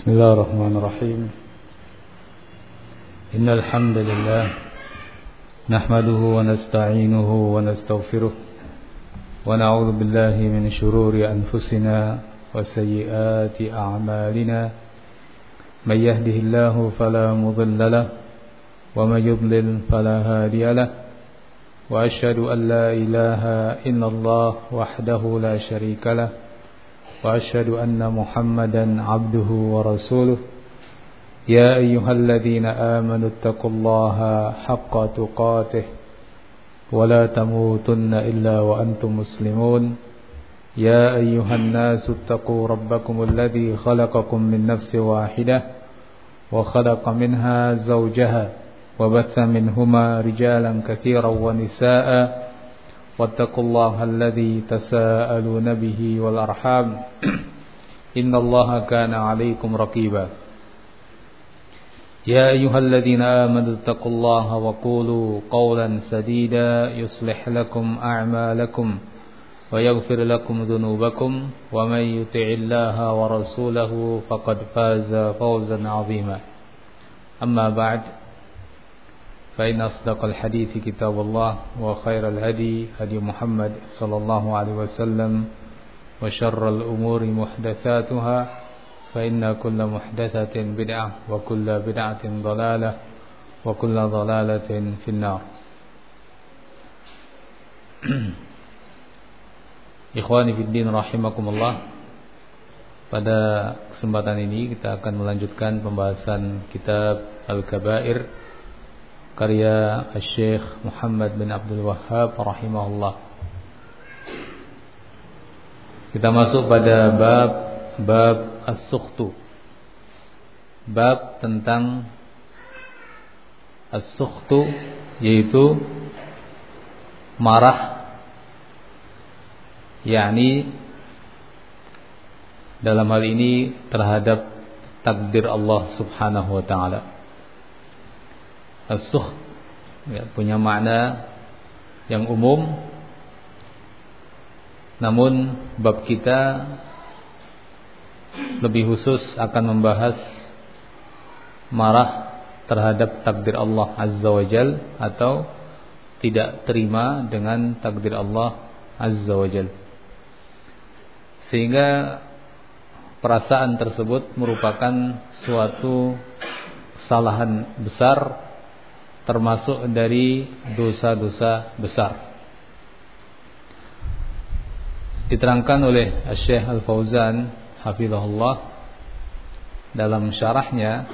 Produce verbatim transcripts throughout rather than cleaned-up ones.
بسم الله الرحمن الرحيم إن الحمد لله نحمده ونستعينه ونستغفره ونعوذ بالله من شرور أنفسنا وسيئات أعمالنا من يهده الله فلا مضل له ومن يضلل فلا هادي له وأشهد أن لا إله إلا الله وحده لا شريك له وأشهد أن محمدا عبده ورسوله يا أيها الذين آمنوا اتقوا الله حق تقاته ولا تموتن إلا وأنتم مسلمون يا أيها الناس اتقوا ربكم الذي خلقكم من نفس واحدة وخلق منها زوجها وبث منهما رجالا كثيرا ونساء واتقوا الله الذي تساءلون به والأرحام إن الله كان عليكم رقيبا يا أيها الذين آمنوا اتقوا الله وقولوا قولا سديدا يصلح لكم أعمالكم ويغفر لكم ذنوبكم ومن يطع الله ورسوله فقد فاز فوزا عظيما أما بعد فإن أصدق الحديث كتاب الله وخير الهدي هدي محمد صلى الله عليه وسلم وشر الأمور محدثاتها فإن كل محدثة بدعة وكل بدعة ضلالة وكل ضلالة في النار. Ikhwani fiddin rahimakumullah. Pada kesempatan ini kita akan melanjutkan pembahasan kitab Al-Kabair karya Syekh Muhammad bin Abdul Wahhab rahimahullah. Kita masuk pada bab bab as-sukhtu. Bab tentang as-sukhtu, yaitu marah, yakni dalam hal ini terhadap takdir Allah Subhanahu wa taala. As-sukht ya, punya makna yang umum, namun bab kita lebih khusus akan membahas marah terhadap takdir Allah Azza wa Jal atau tidak terima dengan takdir Allah Azza wa Jal, sehingga perasaan tersebut merupakan suatu kesalahan besar, termasuk dari dosa-dosa besar. Diterangkan oleh Syekh Al-Fauzan hafizahullah dalam syarahnya,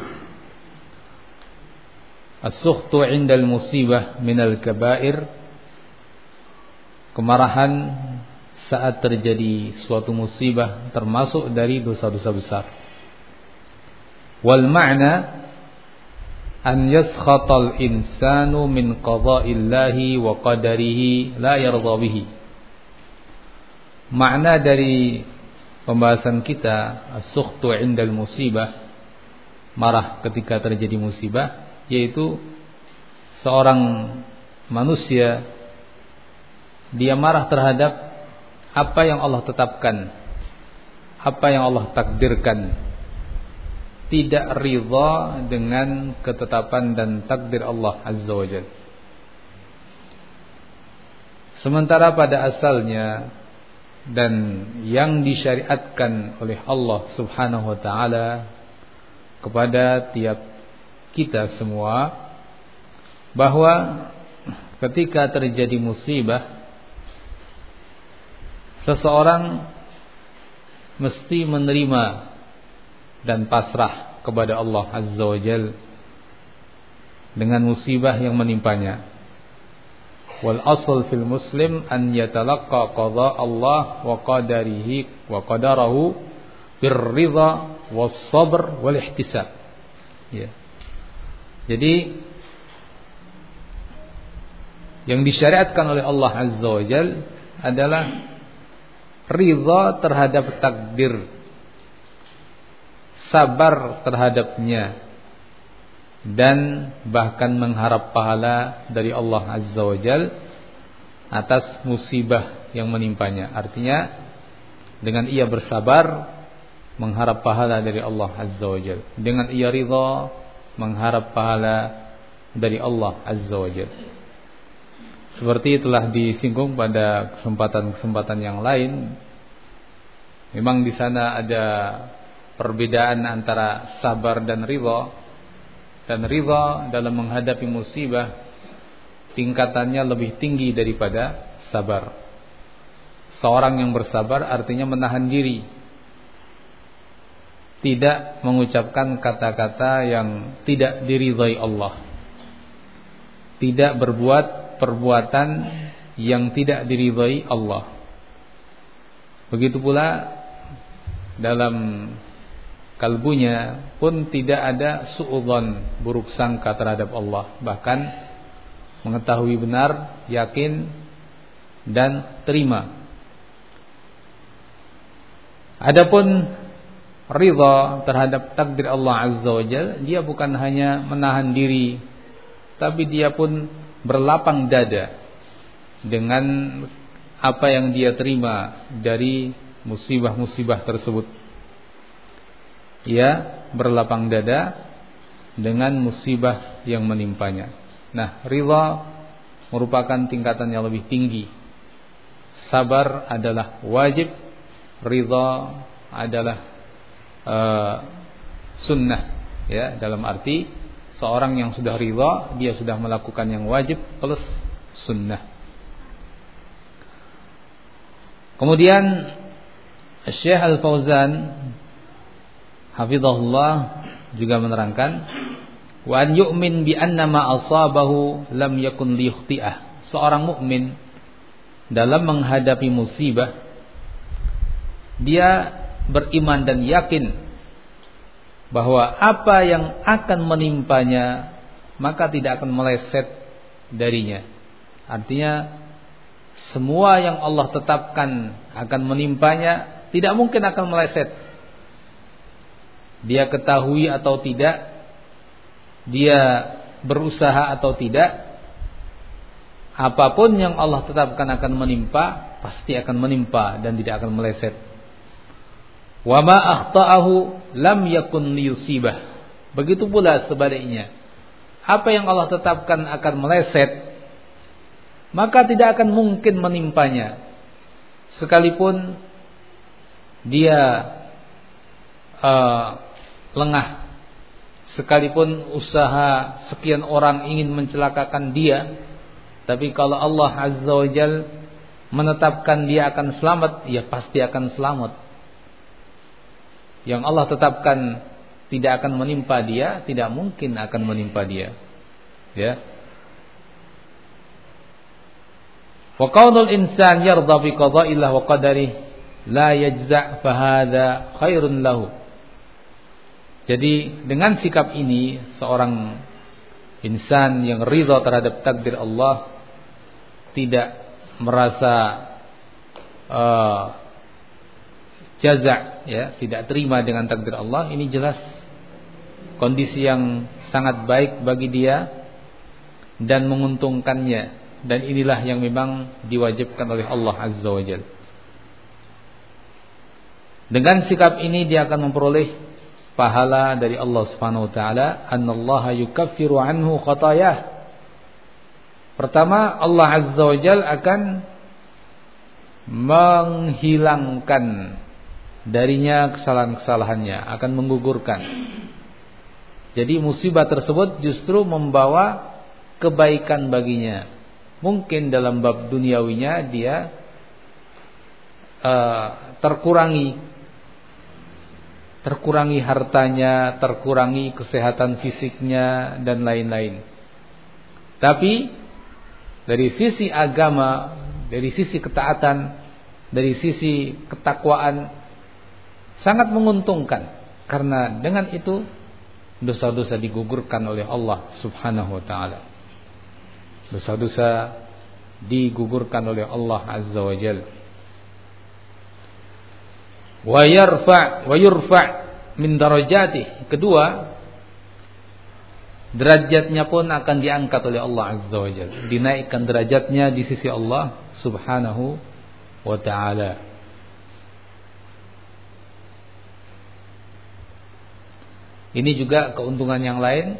as-sukhtu 'indal musibah minal kabair, kemarahan saat terjadi suatu musibah termasuk dari dosa-dosa besar. Wal ma'na an yaskhatal insanu min qada'illahi wa qadarihi la yarda bihi. Makna dari pembahasan kita as-sukhtu 'indal musibah, marah ketika terjadi musibah, yaitu seorang manusia dia marah terhadap apa yang Allah tetapkan, apa yang Allah takdirkan, tidak ridha dengan ketetapan dan takdir Allah Azza wa Jalla. Sementara pada asalnya dan yang disyariatkan oleh Allah Subhanahu wa taala kepada tiap kita semua, bahwa ketika terjadi musibah, seseorang mesti menerima dan pasrah kepada Allah Azza wa Jal dengan musibah yang menimpanya. Wal asl fil muslim an yatalaqqa qada Allah wa qadarihi wa qadarahu birridha was sabr wal ihtisab. Ya. Jadi yang disyariatkan oleh Allah Azza wa Jal adalah ridha terhadap takdir, sabar terhadapnya, dan bahkan mengharap pahala dari Allah Azza wa Jal atas musibah yang menimpanya. Artinya dengan ia bersabar mengharap pahala dari Allah Azza wa Jalla. Dengan ia ridha, mengharap pahala dari Allah Azza wa Jalla. Seperti telah disinggung pada kesempatan-kesempatan yang lain, memang di sana ada perbedaan antara sabar dan ridha. Dan ridha dalam menghadapi musibah tingkatannya lebih tinggi daripada sabar. Seorang yang bersabar artinya menahan diri, tidak mengucapkan kata-kata yang tidak diridhai Allah, tidak berbuat perbuatan yang tidak diridhai Allah. Begitu pula dalam kalbunya pun tidak ada suudzon, buruk sangka terhadap Allah, bahkan mengetahui benar, yakin dan terima. Adapun ridha terhadap takdir Allah Azza wa Jalla, dia bukan hanya menahan diri, tapi dia pun berlapang dada dengan apa yang dia terima dari musibah-musibah tersebut. Ia berlapang dada dengan musibah yang menimpanya. Nah, ridha merupakan tingkatan yang lebih tinggi. Sabar adalah wajib, ridha adalah uh, sunnah, ya, dalam arti seorang yang sudah ridha, dia sudah melakukan yang wajib plus sunnah. Kemudian Syekh Al-Fauzan hafizahullah juga menerangkan, wa an yu'min bi anna ma asabahu lam yakun liyukhti'ah. Seorang mukmin dalam menghadapi musibah, dia beriman dan yakin bahwa apa yang akan menimpanya maka tidak akan meleset darinya. Artinya semua yang Allah tetapkan akan menimpanya tidak mungkin akan meleset. Dia ketahui atau tidak, dia berusaha atau tidak, apapun yang Allah tetapkan akan menimpa, pasti akan menimpa dan tidak akan meleset. Wa ma akhta'ahu lam yakun liyusibah. Begitu pula sebaliknya, apa yang Allah tetapkan akan meleset, maka tidak akan mungkin menimpanya, sekalipun dia uh, lengah, sekalipun usaha sekian orang ingin mencelakakan dia, tapi kalau Allah Azza wa Jalla menetapkan dia akan selamat, ya pasti akan selamat. Yang Allah tetapkan tidak akan menimpa dia, tidak mungkin akan menimpa dia. Ya. Wa qaulul insan yarda bi qada'illah wa qadarihi la yajza' fa hadza khairun lahu. Jadi dengan sikap ini seorang insan yang ridha terhadap takdir Allah, tidak merasa uh, jaza', ya, tidak terima dengan takdir Allah, ini jelas kondisi yang sangat baik bagi dia dan menguntungkannya, dan inilah yang memang diwajibkan oleh Allah Azza wa Jalla. Dengan sikap ini dia akan memperoleh pahala dari Allah Subhanahu wa taala. Annallaha yukaffiru anhu khatayah. Pertama, Allah Azza wa Jalla akan menghilangkan darinya kesalahan-kesalahannya, akan menggugurkan. Jadi musibah tersebut justru membawa kebaikan baginya. Mungkin dalam bab duniawinya dia uh, terkurangi terkurangi hartanya, terkurangi kesehatan fisiknya dan lain-lain. Tapi dari sisi agama, dari sisi ketaatan, dari sisi ketakwaan sangat menguntungkan, karena dengan itu dosa-dosa digugurkan oleh Allah Subhanahu wa taala. Dosa-dosa digugurkan oleh Allah Azza wa Jalla. Wa yarfa' wa yurfa' min darajatih. Kedua, derajatnya pun akan diangkat oleh Allah Azza wa Jalla, dinaikkan derajatnya di sisi Allah Subhanahu wa taala. Ini juga keuntungan yang lain,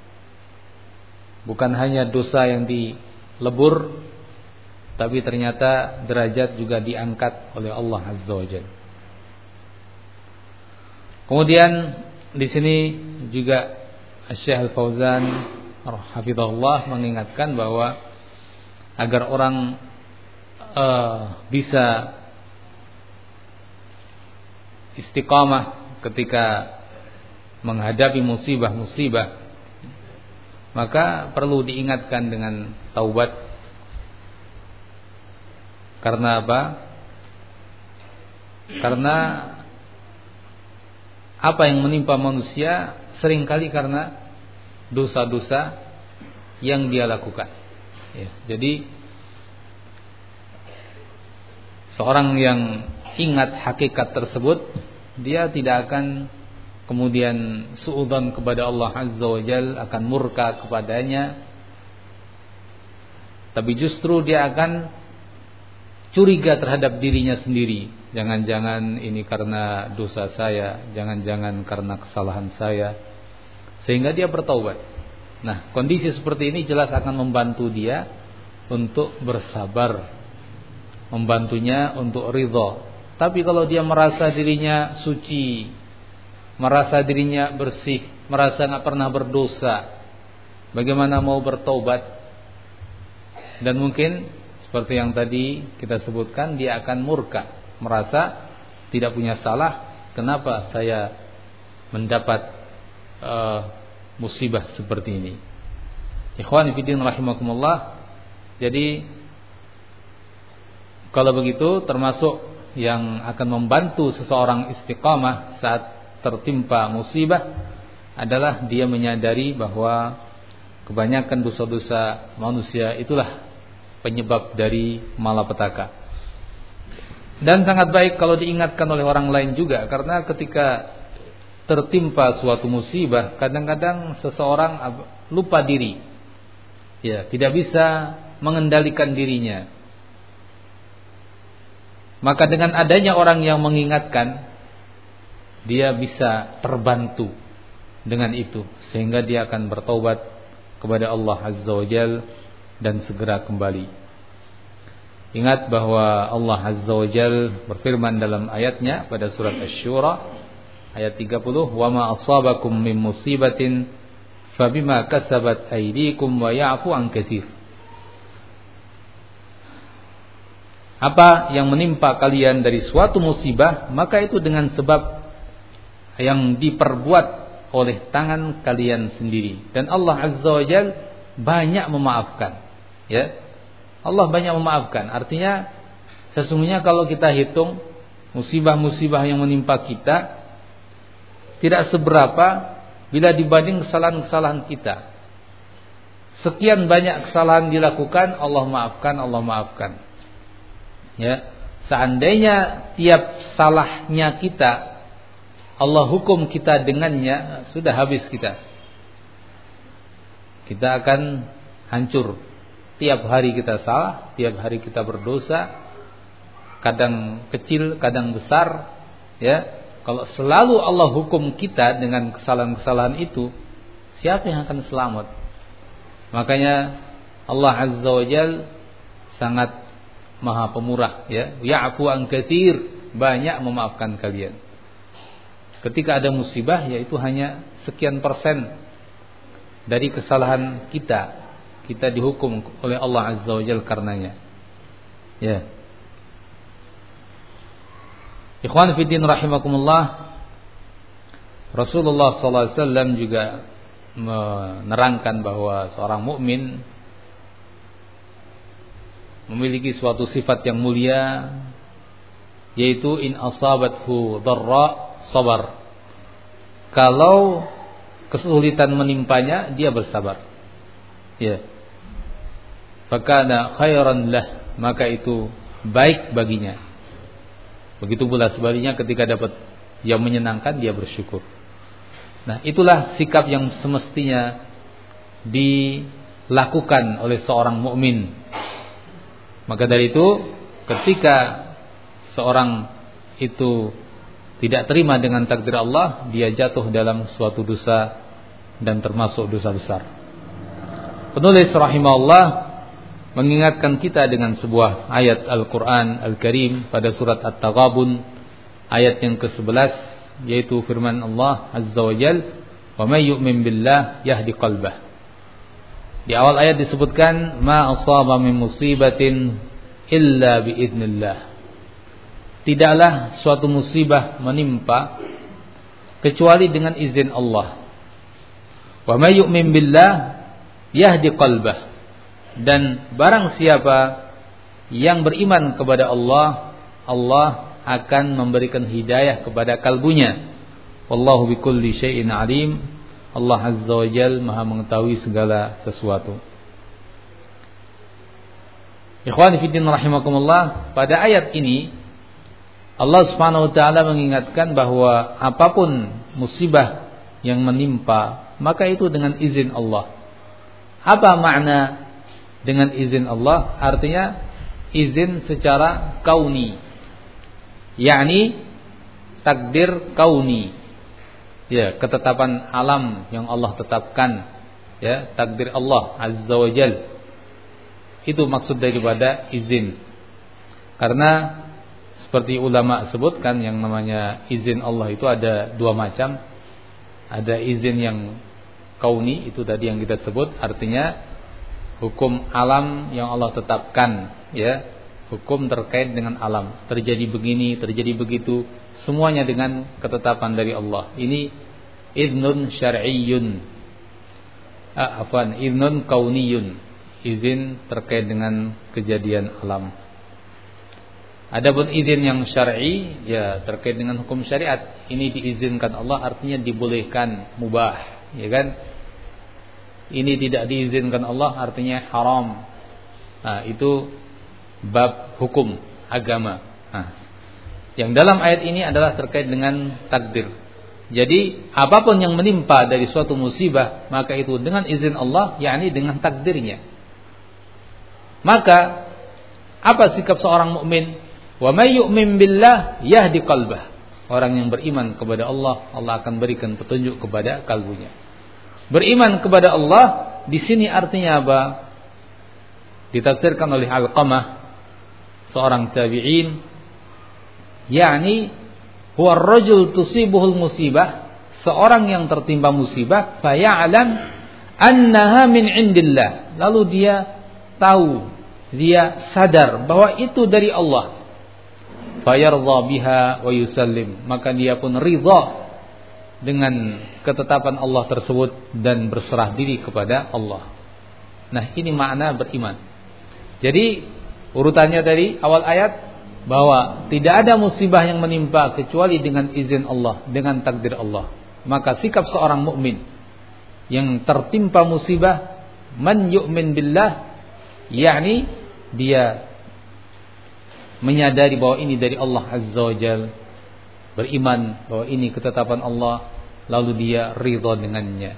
bukan hanya dosa yang dilebur, tapi ternyata derajat juga diangkat oleh Allah Azza wa Jalla. Kemudian di sini juga Syekh Al-Fauzan hafizahullah mengingatkan bahwa agar orang uh, bisa istiqamah ketika menghadapi musibah-musibah, maka perlu diingatkan dengan taubat. Karena apa? Karena apa yang menimpa manusia seringkali karena dosa-dosa yang dia lakukan. Ya, jadi seorang yang ingat hakikat tersebut, dia tidak akan kemudian suudzon kepada Allah Azza wa Jalla, akan murka kepadanya, tapi justru dia akan curiga terhadap dirinya sendiri. Jangan-jangan ini karena dosa saya, jangan-jangan karena kesalahan saya, sehingga dia bertaubat. Nah, kondisi seperti ini jelas akan membantu dia untuk bersabar, membantunya untuk ridha. Tapi kalau dia merasa dirinya suci, merasa dirinya bersih, merasa gak pernah berdosa, bagaimana mau bertaubat? Dan mungkin seperti yang tadi kita sebutkan, dia akan murka, merasa tidak punya salah, kenapa saya mendapat uh, musibah seperti ini. Ikhwan fillah rahimakumullah. Jadi kalau begitu, termasuk yang akan membantu seseorang istiqamah saat tertimpa musibah adalah dia menyadari bahwa kebanyakan dosa-dosa manusia itulah penyebab dari malapetaka. Dan sangat baik kalau diingatkan oleh orang lain juga, karena ketika tertimpa suatu musibah, kadang-kadang seseorang lupa diri, ya, tidak bisa mengendalikan dirinya. Maka dengan adanya orang yang mengingatkan, dia bisa terbantu dengan itu, sehingga dia akan bertaubat kepada Allah Azza wa Jalla dan segera kembali. Ingat bahwa Allah Azza wa Jalla berfirman dalam ayatnya pada surat Asy-Syura ayat tiga puluh, "Wa ma asabakum min musibatin fabima kasabat aydikum wa ya'fu an katsir." Apa yang menimpa kalian dari suatu musibah, maka itu dengan sebab yang diperbuat oleh tangan kalian sendiri. Dan Allah Azza wa Jalla banyak memaafkan. Ya, Allah banyak memaafkan. Artinya sesungguhnya kalau kita hitung musibah-musibah yang menimpa kita tidak seberapa bila dibanding kesalahan-kesalahan kita. Sekian banyak kesalahan dilakukan, Allah maafkan, Allah maafkan. Ya, seandainya tiap salahnya kita Allah hukum kita dengannya, sudah habis kita. Kita akan hancur. Tiap hari kita salah, tiap hari kita berdosa, kadang kecil, kadang besar, ya. Kalau selalu Allah hukum kita dengan kesalahan-kesalahan itu, siapa yang akan selamat? Makanya Allah Azza wa Jalla sangat Maha Pemurah, ya. Ya'fu an katsir, banyak memaafkan kalian. Ketika ada musibah, yaitu hanya sekian persen dari kesalahan kita, kita dihukum oleh Allah Azza wa Jalla karenanya. Ya. Ikhwan fillah rahimakumullah, Rasulullah sallallahu alaihi wasallam juga menerangkan bahwa seorang mukmin memiliki suatu sifat yang mulia, yaitu in asabathu dharra sabar. Kalau kesulitan menimpanya, dia bersabar. Ya. Fakana khairan lah, maka itu baik baginya. Begitu pula sebaliknya, ketika dapat yang menyenangkan, dia bersyukur. Nah, itulah sikap yang semestinya dilakukan oleh seorang mukmin. Maka dari itu, ketika seorang itu tidak terima dengan takdir Allah, dia jatuh dalam suatu dosa dan termasuk dosa besar. Penulis rahimahullah mengingatkan kita dengan sebuah ayat Al-Quran Al-Karim pada surat At-Taghabun ayat yang kesebelas, yaitu firman Allah Azza wa Jal, wa may yu'min billah yahdi qalbah. Di awal ayat disebutkan ma asaba min musibatin illa biidznillah. Tidaklah suatu musibah menimpa kecuali dengan izin Allah. Wa may yu'min billah yahdi qalbah. Dan barang siapa yang beriman kepada Allah, Allah akan memberikan hidayah kepada kalbunya. Wallahu bikulli syai'in alim. Allah Azza wa Jal Maha mengetahui segala sesuatu. Ikhwani fiddin rahimakumullah, pada ayat ini Allah Subhanahu wa taala mengingatkan bahwa apapun musibah yang menimpa, maka itu dengan izin Allah. Apa makna dengan izin Allah? Artinya izin secara kauni, yakni takdir kauni. Ya, ketetapan alam yang Allah tetapkan, ya, takdir Allah Azza wa Jal. Itu maksud daripada izin. Karena seperti ulama sebutkan, yang namanya izin Allah itu ada dua macam. Ada izin yang kauni, itu tadi yang kita sebut, artinya hukum alam yang Allah tetapkan, ya, hukum terkait dengan alam, terjadi begini, terjadi begitu, semuanya dengan ketetapan dari Allah. Ini iznun syar'iyyun, ah, afwan, iznun kauniyun, izin terkait dengan kejadian alam. Adapun izin yang syar'i, ya, terkait dengan hukum syariat, ini diizinkan Allah, artinya dibolehkan, mubah, ya kan? Ini tidak diizinkan Allah, artinya haram. Nah, itu bab hukum agama. Nah, yang dalam ayat ini adalah terkait dengan takdir. Jadi apapun yang menimpa dari suatu musibah, maka itu dengan izin Allah, yakni dengan takdirnya. Maka apa sikap seorang mukmin? Wa may yu'min billah yahdi qalbah. Orang yang beriman kepada Allah, Allah akan berikan petunjuk kepada kalbunya. Beriman kepada Allah di sini artinya apa? Ditafsirkan oleh Alqamah, seorang tabi'in, yakni huwa ar-rajul tusibuhul musibah, seorang yang tertimpa musibah, fa ya'lam annaha min indillah, lalu dia tahu, dia sadar bahwa itu dari Allah, fa yardha biha wa yusallim, maka dia pun ridha dengan ketetapan Allah tersebut dan berserah diri kepada Allah. Nah, ini makna beriman. Jadi urutannya dari awal ayat, bahwa tidak ada musibah yang menimpa kecuali dengan izin Allah, dengan takdir Allah. Maka sikap seorang mukmin yang tertimpa musibah, man yu'min billah, yakni dia menyadari bahwa ini dari Allah Azza wa Jal, beriman bahwa ini ketetapan Allah, lalu dia ridha dengannya.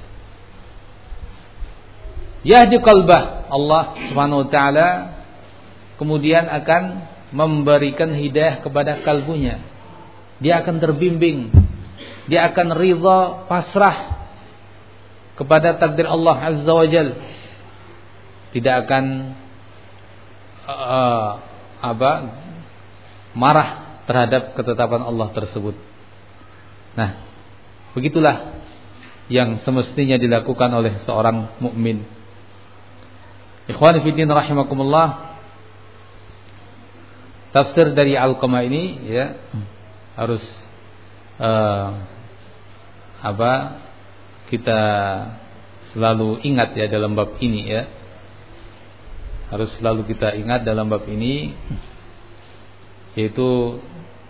Yahdi qalbah, Allah Subhanahu wa taala kemudian akan memberikan hidayah kepada kalbunya. Dia akan terbimbing, dia akan ridha, pasrah kepada takdir Allah Azza wa Jal. Tidak akan uh, apa marah terhadap ketetapan Allah tersebut. Nah, begitulah yang semestinya dilakukan oleh seorang mukmin. Ikhwani fiddin rahimakumullah, tafsir dari Alqamah ini, ya, harus uh, apa kita selalu ingat, ya, dalam bab ini, ya, harus selalu kita ingat dalam bab ini, yaitu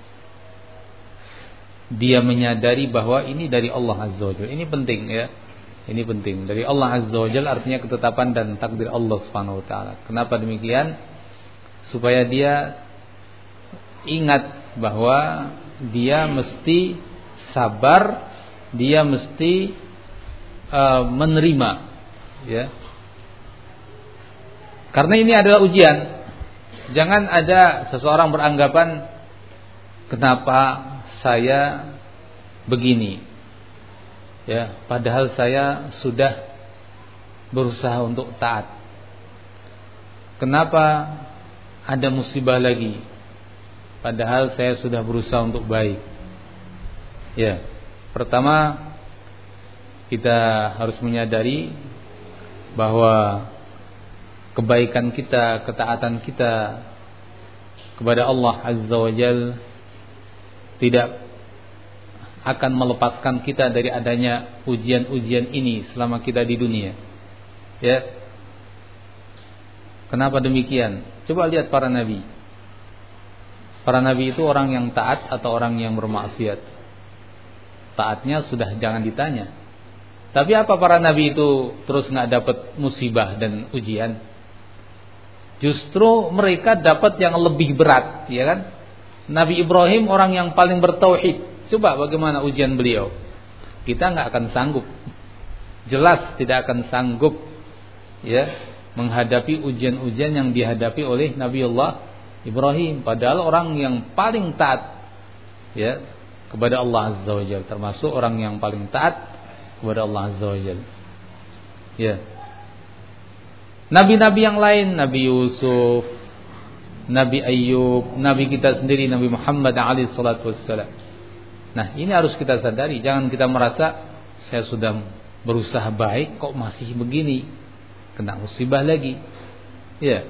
dia menyadari bahwa ini dari Allah Azza wa Jalla. Ini penting, ya, ini penting, dari Allah Azza wa Jalla, artinya ketetapan dan takdir Allah Subhanahu wa taala. Kenapa demikian? Supaya dia ingat bahwa dia mesti sabar, dia mesti uh, menerima, ya. Karena ini adalah ujian. Jangan ada seseorang beranggapan, kenapa saya begini, ya, padahal saya sudah berusaha untuk taat. Kenapa ada musibah lagi, padahal saya sudah berusaha untuk baik? Ya, pertama kita harus menyadari bahwa kebaikan kita, ketaatan kita kepada Allah Azza wa Jalla tidak akan melepaskan kita dari adanya ujian-ujian ini selama kita di dunia. Ya. Kenapa demikian? Coba lihat para nabi. Para nabi itu orang yang taat atau orang yang bermaksiat? Taatnya sudah jangan ditanya. Tapi apa para nabi itu terus nggak dapat musibah dan ujian? Justru mereka dapat yang lebih berat, ya kan? Nabi Ibrahim orang yang paling bertauhid. Coba bagaimana ujian beliau? Kita nggak akan sanggup. Jelas tidak akan sanggup, ya, menghadapi ujian-ujian yang dihadapi oleh Nabiullah Ibrahim. Padahal orang yang paling taat, ya, kepada Allah Azza wa Jalla, termasuk orang yang paling taat kepada Allah Azza wa Jalla. Ya. Nabi-nabi yang lain, Nabi Yusuf, Nabi Ayyub, Nabi kita sendiri Nabi Muhammad alaihi salatu wassalam. Nah, ini harus kita sadari, jangan kita merasa saya sudah berusaha baik kok masih begini, kena musibah lagi. Ya.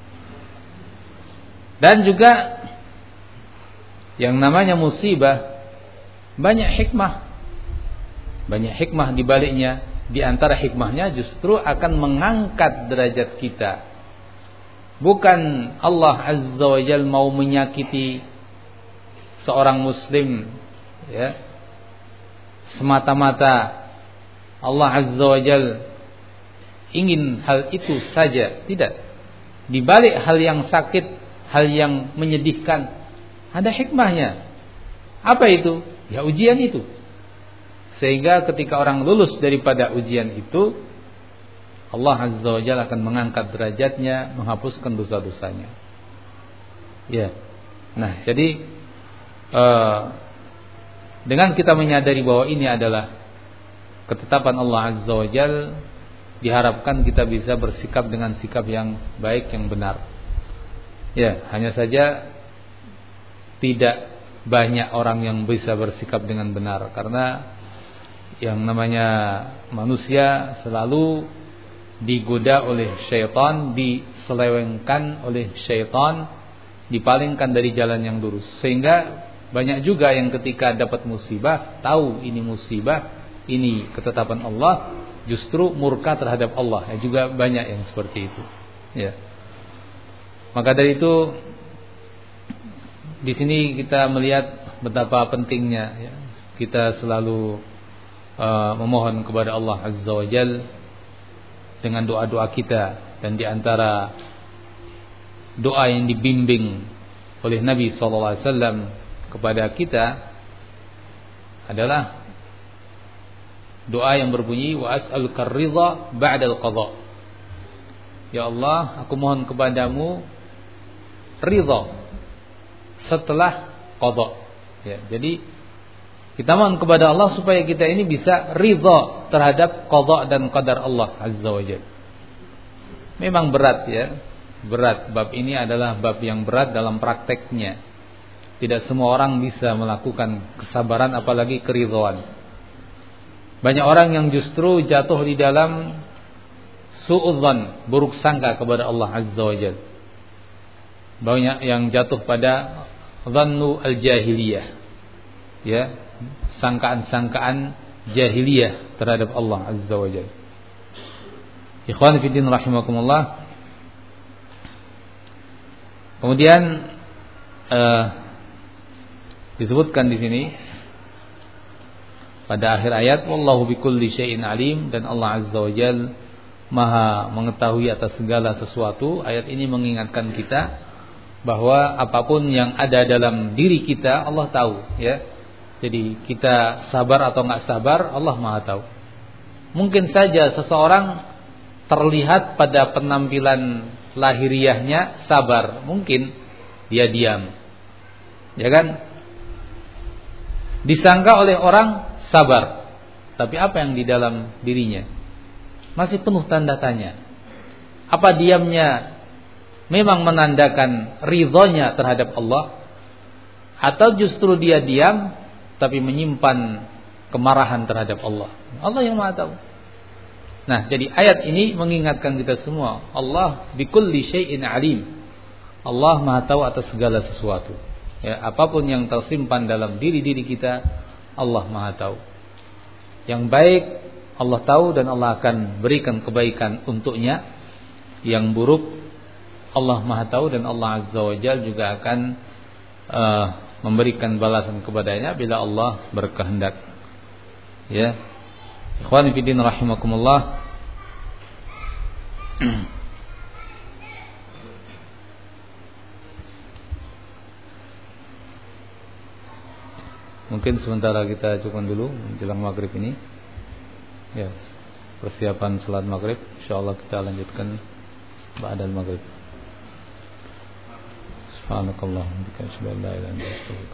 Dan juga yang namanya musibah banyak hikmah. Banyak hikmah di baliknya. Di antara hikmahnya justru akan mengangkat derajat kita. Bukan Allah Azza wa Jalla mau menyakiti seorang muslim, ya, semata-mata Allah Azza wa Jalla ingin hal itu saja. Tidak. Di balik hal yang sakit, hal yang menyedihkan, ada hikmahnya. Apa itu? Ya, ujian itu. Sehingga ketika orang lulus daripada ujian itu, Allah Azza wa Jalla akan mengangkat derajatnya, menghapuskan dosa-dosanya. Ya. Nah, jadi uh, dengan kita menyadari bahwa ini adalah ketetapan Allah Azza wa Jalla, diharapkan kita bisa bersikap dengan sikap yang baik, yang benar. Ya, hanya saja tidak banyak orang yang bisa bersikap dengan benar, karena yang namanya manusia selalu digoda oleh syaitan, diselewengkan oleh syaitan, dipalingkan dari jalan yang lurus. Sehingga banyak juga yang ketika dapat musibah, tahu ini musibah, ini ketetapan Allah, justru murka terhadap Allah. Ya, juga banyak yang seperti itu. Ya. Maka dari itu di sini kita melihat betapa pentingnya, ya, kita selalu Uh, memohon kepada Allah Azza wa Jalla dengan doa-doa kita. Dan di antara doa yang dibimbing oleh Nabi sallallahu alaihi wasallam kepada kita adalah doa yang berbunyi, wa as'aluka ridha ba'dal qadha. Ya Allah, aku mohon kepadamu ridha setelah qadha. Ya, jadi kita mohon kepada Allah supaya kita ini bisa ridha terhadap qadha dan qadar Allah Azza wa Jalla. Memang berat, ya. Berat. Bab ini adalah bab yang berat dalam prakteknya. Tidak semua orang bisa melakukan kesabaran, apalagi keridhaan. Banyak orang yang justru jatuh di dalam su'udzan, buruk sangka kepada Allah Azza wa Jalla. Banyak yang jatuh pada dhannu al-jahiliyah, ya, sangkaan-sangkaan jahiliyah terhadap Allah Azza wa Jalla. Ikhwan fillah rahimakumullah. Kemudian uh, disebutkan di sini pada akhir ayat, wallahu bikulli syai'in alim, dan Allah Azza wa Jalla Maha mengetahui atas segala sesuatu. Ayat ini mengingatkan kita bahwa apapun yang ada dalam diri kita Allah tahu, ya. Jadi kita sabar atau enggak sabar, Allah Maha tahu. Mungkin saja seseorang terlihat pada penampilan lahiriahnya sabar, mungkin dia diam, ya kan? disangka oleh orang sabar, tapi apa yang di dalam dirinya masih penuh tanda tanya. Apa diamnya memang menandakan ridhonya terhadap Allah, atau justru dia diam tapi menyimpan kemarahan terhadap Allah? Allah yang Maha tahu. Nah, jadi ayat ini mengingatkan kita semua, Allah bikulli syai'in alim. Allah Maha tahu atas segala sesuatu. Ya, apapun yang tersimpan dalam diri-diri kita, Allah Maha tahu. Yang baik Allah tahu dan Allah akan berikan kebaikan untuknya. Yang buruk Allah Maha tahu dan Allah Azza wa Jalla juga akan uh, memberikan balasan kepadanya bila Allah berkehendak. Ya. Ikhwani fillah rahimakumullah. Mungkin sementara kita cukupkan dulu menjelang maghrib ini. Ya, persiapan salat maghrib. Insyaallah kita lanjutkan ba'dal maghrib. Subhanakallahumma wa bihamdika asyhadu an la ilaha illa anta astaghfiruka